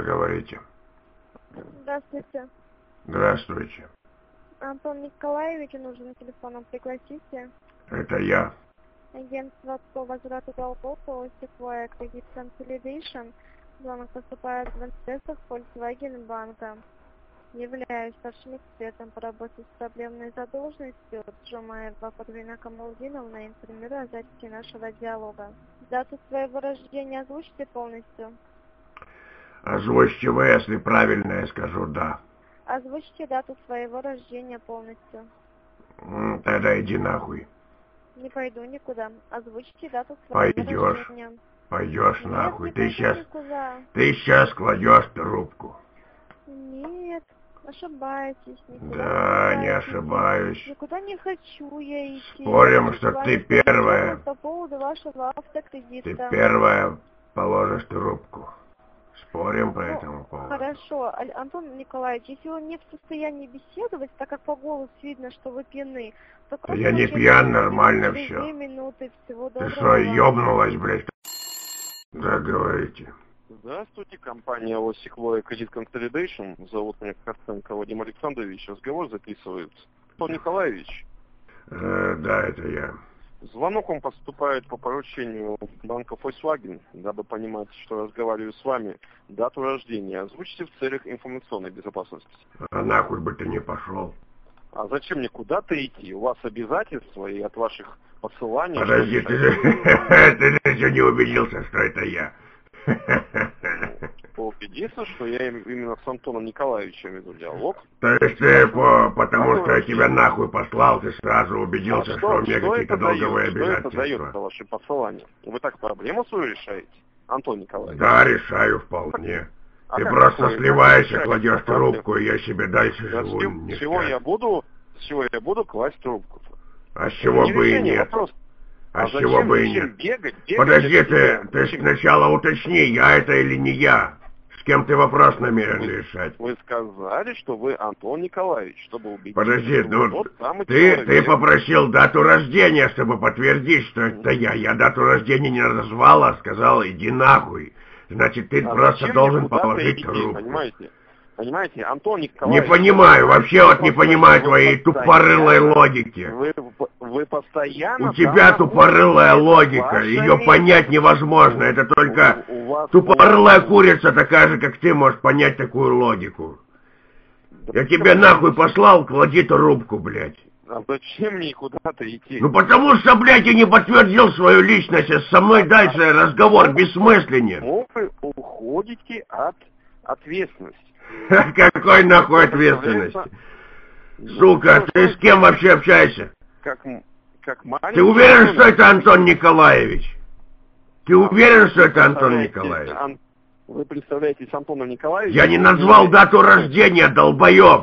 говорите. Здравствуйте. Здравствуйте. Антон Николаевич, нужен телефоном пригласите. Это я. Агентство по возврату долгов по Sequoia Credit Consolidation. Звонок поступает в интересах Volkswagen банка. Являюсь старшим экспертом по работе с проблемной задолженностью. Джумаева Подвина Камалдиновна информирую о записи нашего диалога. Дату своего рождения озвучьте полностью. Озвучьте вы, если правильно я скажу «да». Озвучьте дату своего рождения полностью. Тогда иди нахуй. Не пойду никуда. Озвучьте дату своего рождения. Пойдешь нахуй. Нет, Ты никуда. сейчас кладешь трубку. Нет, ошибаетесь. Да, не ошибаюсь. Никуда не хочу я идти. Спорим, что ты первая. По поводу вашего автокредита. Ты первая положишь трубку. Спорим по этому поводу. Хорошо, Антон Николаевич, если он не в состоянии беседовать, так как по голосу видно, что вы пьяны, то Да я не пьян, нормально все. 2 минуты, всего Ты доброго. что, ёбнулась, блядь? Да, говорите. Здравствуйте, компания Sequoia Credit Consolidation. Зовут меня Костенко Вадим Александрович. Разговор записывается. Антон Николаевич. Да, это я. Звонок вам поступает по поручению банка Volkswagen, дабы понимать, что разговариваю с вами. Дату рождения озвучьте в целях информационной безопасности. А нахуй бы ты не пошел. А зачем мне куда-то идти? У вас обязательства и от ваших посыланий... Подожди, ты еще не убедился, что это я. Убедиться, что я именно с Антоном Николаевичем веду диалог. То есть ты потому что я тебя нахуй послал, ты сразу убедился, что у меня какие-то долговые обязательства. Что это дает ваши посылания? Вы так проблему свою решаете, Антон Николаевич? Да, решаю вполне. Ты просто сливаешься, кладешь трубку, и я себе дальше живу. С чего я буду класть трубку? А с чего бы и нет? А с чего бы и нет? Подожди, ты сначала уточни, я это или не я. С кем ты вопрос намерен решать? Вы сказали, что вы Антон Николаевич, чтобы убедиться. Подожди, ну ты попросил дату рождения, чтобы подтвердить, что это я. Я дату рождения не назвал, а сказал, иди нахуй. Значит, ты просто должен положить трубку. Понимаете, Антон Николаевич... Не понимаю, вообще вот не понимаю твоей тупорылой логики. Вы постоянно... У тебя тупорылая логика, ее понять невозможно. Это только тупорылая курица такая же, как ты, может понять такую логику. Я тебе нахуй послал, клади трубку, блядь. А зачем мне куда-то идти? Ну потому что, блядь, я не подтвердил свою личность, а со мной дальше разговор бессмысленен. Вы уходите от ответственности. Какой нахуй ответственности? Сука, ты с кем вообще общаешься? Ты уверен, что это Антон Николаевич? Ты уверен, что это Антон Николаевич? Вы представляетесь Антоном Николаевичем? Я не назвал дату рождения, долбоеб.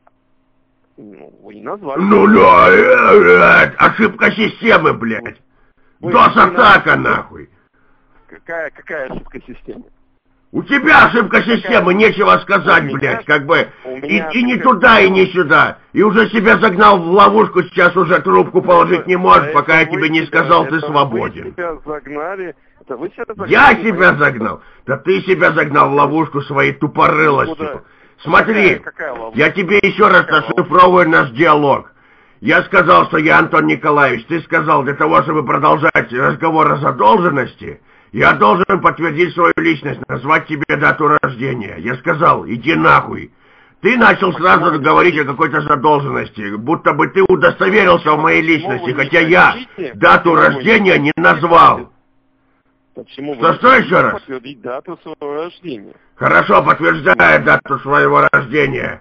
Вы не назвали. Ну да, ошибка системы, блядь. DOS-атака, нахуй. Какая ошибка системы? У тебя ошибка системы, нечего сказать, блядь, как бы, и не туда, и не сюда. И уже себя загнал в ловушку, сейчас уже трубку положить не можешь, пока я тебе не сказал, ты свободен. Вы себя загнали. Я себя загнал? Да ты себя загнал в ловушку своей тупорылостью. Смотри, я тебе еще раз расшифровываю наш диалог. Я сказал, что я Антон Николаевич, ты сказал, для того, чтобы продолжать разговор о задолженности, я должен подтвердить свою личность, назвать тебе дату рождения. Я сказал, иди нахуй. Ты начал сразу говорить о какой-то задолженности, будто бы ты удостоверился в моей личности, хотя я дату рождения не назвал. Почему что еще раз? Подтвердить дату своего рождения. Хорошо, подтверждаю дату своего рождения.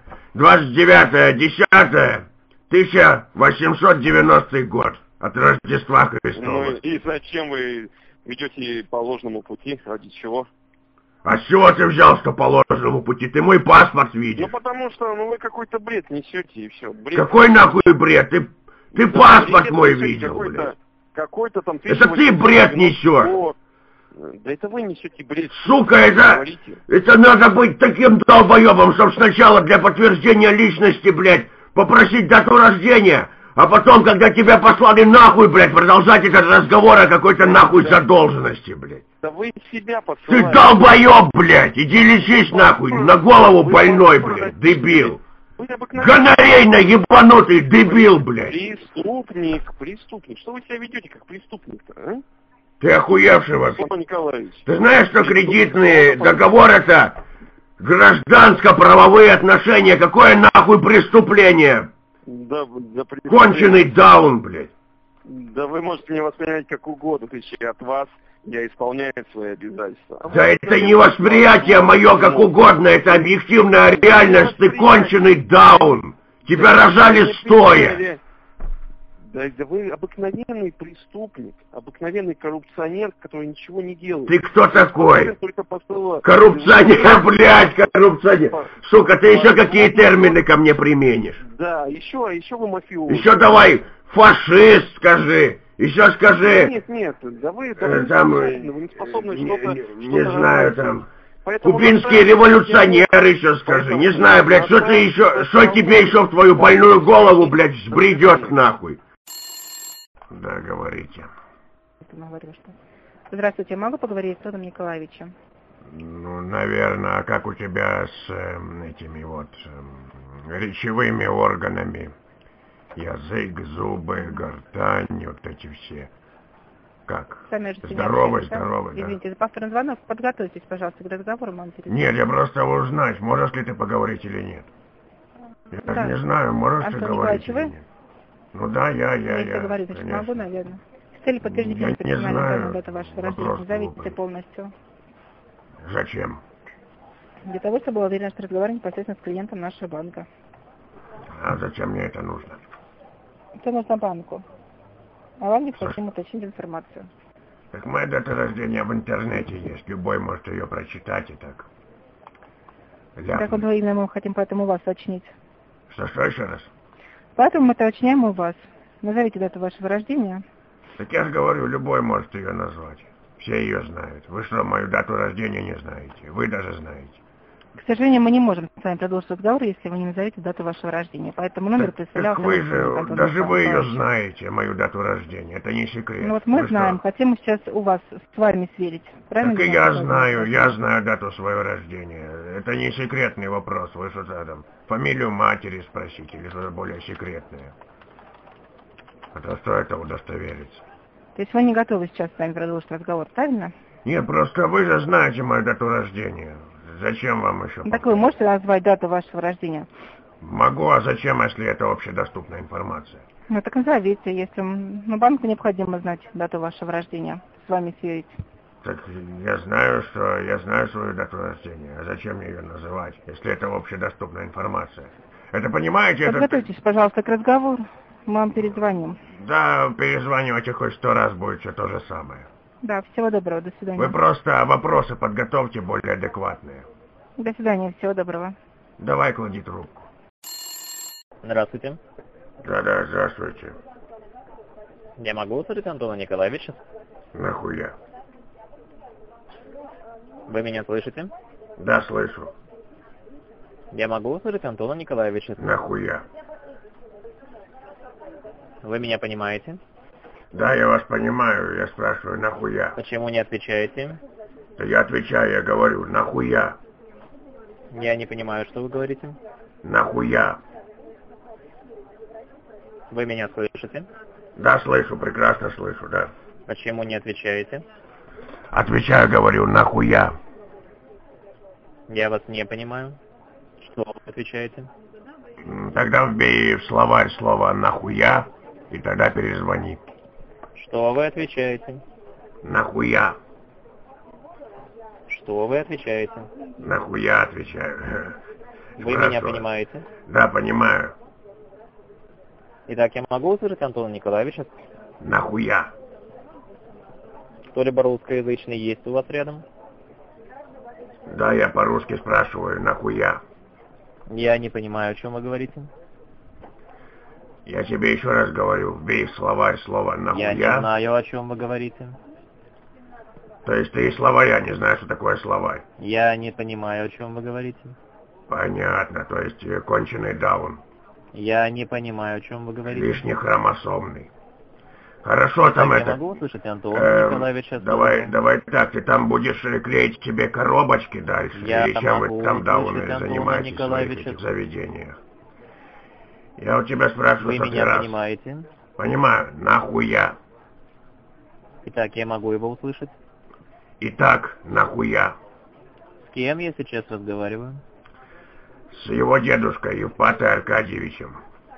29.10.1890 год. От Рождества Христова. Ну и зачем вы идете по ложному пути? Ради чего? А с чего ты взял, что по ложному пути? Ты мой паспорт видишь? Ну потому что вы какой-то бред несете и все. Бред. Какой нахуй бред? Ты паспорт мой видел, блядь. Какой-то там... Это ты бред несешь. Да это вы несете бред. Сука, это надо быть таким долбоебом, чтобы сначала для подтверждения личности, блядь, попросить дату рождения, а потом, когда тебя послали нахуй, блядь, продолжать этот разговор о какой-то нахуй задолженности, блядь. Да вы себя Ты посылаете. долбоёб, блядь! Иди лечись нахуй! На голову больной, блядь! Дебил! Гонорейно ебанутый дебил, блядь! Преступник. Что вы себя ведете как преступник-то, а? Ты охуевший вообще? Николаевич. Ты знаешь, что кредитный договор это гражданско-правовые отношения? Какое нахуй преступление? Да, Конченый даун, блядь. Да вы можете мне воспринять как угодно, от вас я исполняю свои обязательства. Да это не восприятие мое как угодно, это объективная реальность, ты конченый даун. Тебя рожали стоя. Да вы обыкновенный преступник, обыкновенный коррупционер, который ничего не делает. Ты кто такой? Коррупционер, блядь, коррупционер. Сука, ты еще какие термины ко мне применишь? Да, еще вы мафиоз. Еще давай, фашист скажи. Еще скажи. Нет, да вы там, не способны что-то... Не знаю, там... Кубинский революционер еще скажи. Не знаю, блядь, что ты еще... Что тебе еще в твою больную голову, блядь, сбредет нахуй? Да, говорите. Здравствуйте, могу поговорить с Антоном Николаевичем? Ну, наверное, а как у тебя с этими вот речевыми органами? Язык, зубы, гортань, вот эти все. Как? Здоровый, да? Извините, за повторный звонок. Подготовьтесь, пожалуйста, к разговору. Нет, я просто узнать, можешь ли ты поговорить или нет. Я не знаю, можешь ты говорить или нет. Ну да, я. Говорю, значит, могу, наверное. С целью подтверждения персональной даты вашего рождения. Назовите полностью. Зачем? Для того, чтобы была уверена, что разговариваю непосредственно с клиентом нашего банка. А зачем мне это нужно? Это нужно банку. А вам необходимо уточнить информацию. Так моя дата рождения в интернете есть. Любой может ее прочитать и так. Так вот именно мы хотим поэтому у вас уточнить. Что еще раз? Поэтому мы это уточняем у вас. Назовите дату вашего рождения. Так я же говорю, любой может ее назвать. Все ее знают. Вы что, мою дату рождения не знаете? Вы даже знаете. К сожалению, мы не можем с вами продолжить разговор, если вы не назовете дату вашего рождения. Поэтому номер представлял... Так вы же, даже вы ее знаете, мою дату рождения. Это не секрет. Ну вот мы знаем, хотим сейчас у вас с вами сверить. Правильно? Так и я знаю дату своего рождения. Это не секретный вопрос. Вы что-то там, фамилию матери спросите, или что-то более секретное. А то что это удостоверится? То есть вы не готовы сейчас с вами продолжить разговор, правильно? Нет, просто вы же знаете мою дату рождения. Зачем вам еще? Так вы можете назвать дату вашего рождения? Могу, а зачем, если это общедоступная информация? Ну так назовите, если банку необходимо знать дату вашего рождения, с вами сверить. Так я знаю свою дату рождения, а зачем мне ее называть, если это общедоступная информация? Это понимаете? Подготовьтесь, пожалуйста, к разговору, мы вам перезвоним. Да, перезванивайте хоть 100 раз, будет все то же самое. Да, всего доброго, до свидания. Вы просто вопросы подготовьте более адекватные. До свидания, всего доброго. Давай, клади трубку. Здравствуйте. Да, здравствуйте. Я могу услышать Антона Николаевича? Нахуя? Вы меня слышите? Да, слышу. Я могу услышать Антона Николаевича? Нахуя? Вы меня понимаете? Да, я вас понимаю, я спрашиваю, нахуя? Почему не отвечаете? Да я отвечаю, я говорю, нахуя? Я не понимаю, что вы говорите. Нахуя? Вы меня слышите? Да, слышу, прекрасно слышу, да. Почему не отвечаете? Отвечаю, говорю, нахуя? Я вас не понимаю. Что вы отвечаете? Тогда вбей в словарь слово «нахуя» и тогда перезвони. Что вы отвечаете? Нахуя? Что вы отвечаете? Нахуя отвечаю. Вы меня понимаете? Да, понимаю. Итак, я могу услышать Антона Николаевича? Нахуя? Кто-либо русскоязычный есть у вас рядом? Да, я по-русски спрашиваю, нахуя? Я не понимаю, о чем вы говорите. Я тебе еще раз говорю, вбей в словарь слово «нахуя». Я не знаю, о чем вы говорите. То есть ты из словаря не знаешь, что такое словарь? Я не понимаю, о чем вы говорите. Понятно, то есть конченый даун. Я не понимаю, о чем вы говорите. Лишне хромосомный. Хорошо, там я это... могу услышать Антона Николаевича? Давай так, ты там будешь клеить себе коробочки дальше? Я или чем могу вы там дауны услышать Антона занимаетесь в своих Николаевича. этих заведениях? Я у тебя спрашиваю Вы сотый меня раз. понимаете? Понимаю, нахуя? Итак, я могу его услышать. Итак, нахуя? С кем я сейчас разговариваю? С его дедушкой Евпатой Аркадьевичем.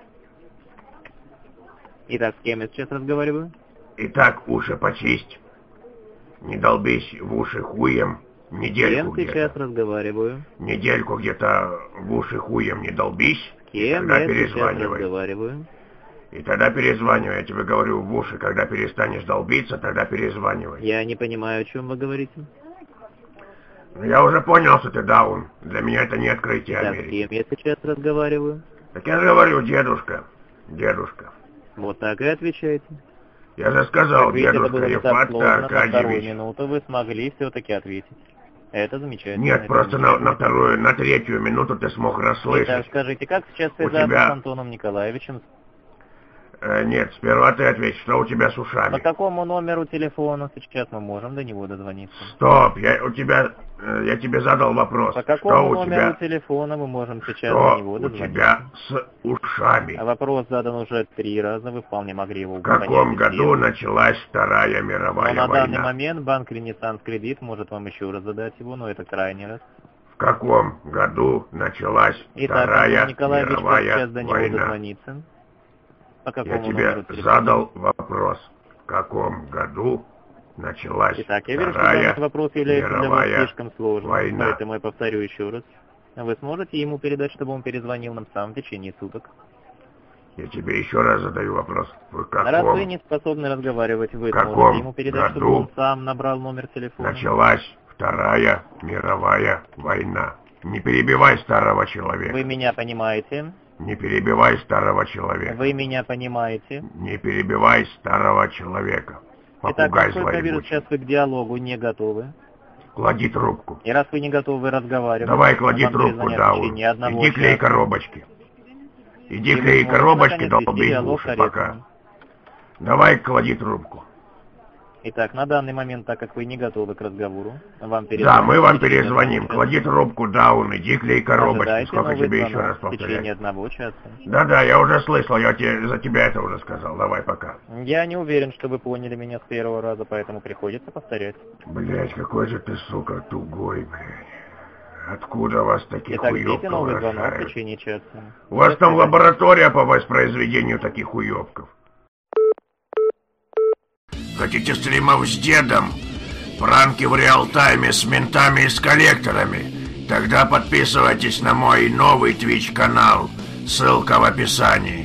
Итак, с кем я сейчас разговариваю? Итак, уши почисть. Не долбись в уши хуем. Недельку С кем сейчас где-то. разговариваю? Недельку где-то в уши хуем не долбись. С кем Тогда я сейчас перезванивай. разговариваю? И тогда перезванивай. Я тебе говорю в уши, когда перестанешь долбиться, тогда перезванивай. Я не понимаю, о чем вы говорите. Ну, я уже понял, что ты даун. Для меня это не открытие Так, с Америки. кем я сейчас разговариваю? Так я же говорю, дедушка. Дедушка. Вот так и отвечайте. Я же сказал, Как видите, это дедушка было не так Евпатий сложно, на вторую Аркадьевич. минуту вы смогли все-таки ответить. Это замечательно. Нет, это просто замечательно. на третью минуту ты смог Итак, расслышать. скажите, как сейчас У связаться тебя- с Антоном Николаевичем? Нет, сперва ты ответь, что у тебя с По ушами. какому номеру телефона сейчас мы можем до него дозвониться? Стоп, я тебе задал вопрос. По Что какому у номеру тебя, телефона мы можем сейчас что до него у дозвониться? тебя с ушами? А вопрос задан уже 3 раза, вы вполне могли его В каком году началась Вторая Но мировая на данный война? момент банк Ренессанс Кредит может вам еще раз задать его, но это крайний раз. В каком году началась Итак, Вторая Антон Николаевич, как мировая сейчас до него война? дозвониться? По Я какому тебе номеру телефона? задал вопрос. В каком году началась Итак, я вижу, что Вторая данный вопрос является для вас мировая слишком сложным, война? поэтому я повторю еще раз. Вы сможете ему передать, чтобы он перезвонил нам сам в течение суток? Я тебе еще раз задаю вопрос. В Раз каком вы не способны разговаривать, вы каком сможете ему передать, чтобы году он сам набрал номер телефона? началась Вторая мировая война? Не перебивай старого человека. Вы меня понимаете? Не перебивай старого человека. Вы меня понимаете? Не перебивай старого человека. Итак, Попугай насколько я вижу, злоебучий. сейчас вы к диалогу не готовы. Клади трубку. И раз вы не готовы разговаривать, Давай, клади вам трубку, перезвонят в Даун. течение одного Иди клей часа. коробочки. Иди И вы клей сможете, коробочки, наконец, вести долби в диалог уши корректно. пока. Давай, клади трубку. Итак, на данный момент, так как вы не готовы к разговору, вам Да, перезвонят. мы вам в течение перезвоним. одного Клади трубку, Даун, иди клей часа. коробочки. Ожидайте Сколько новый тебе еще звонок раз в течение повторять? одного часа. Да-да, я уже слышал, за тебя это уже сказал. Давай, пока. Я не уверен, что вы поняли меня с первого раза, поэтому приходится повторять. Блять, какой же ты, сука, тугой, блядь. Откуда вас таких Итак, ждите уёбков новый звонок в рожают? течение часа. У вас До там свидания. лаборатория по воспроизведению таких уёбков. Хотите стримов с дедом? Пранки в реал-тайме с ментами и с коллекторами? Тогда подписывайтесь на мой новый Twitch-канал. Ссылка в описании.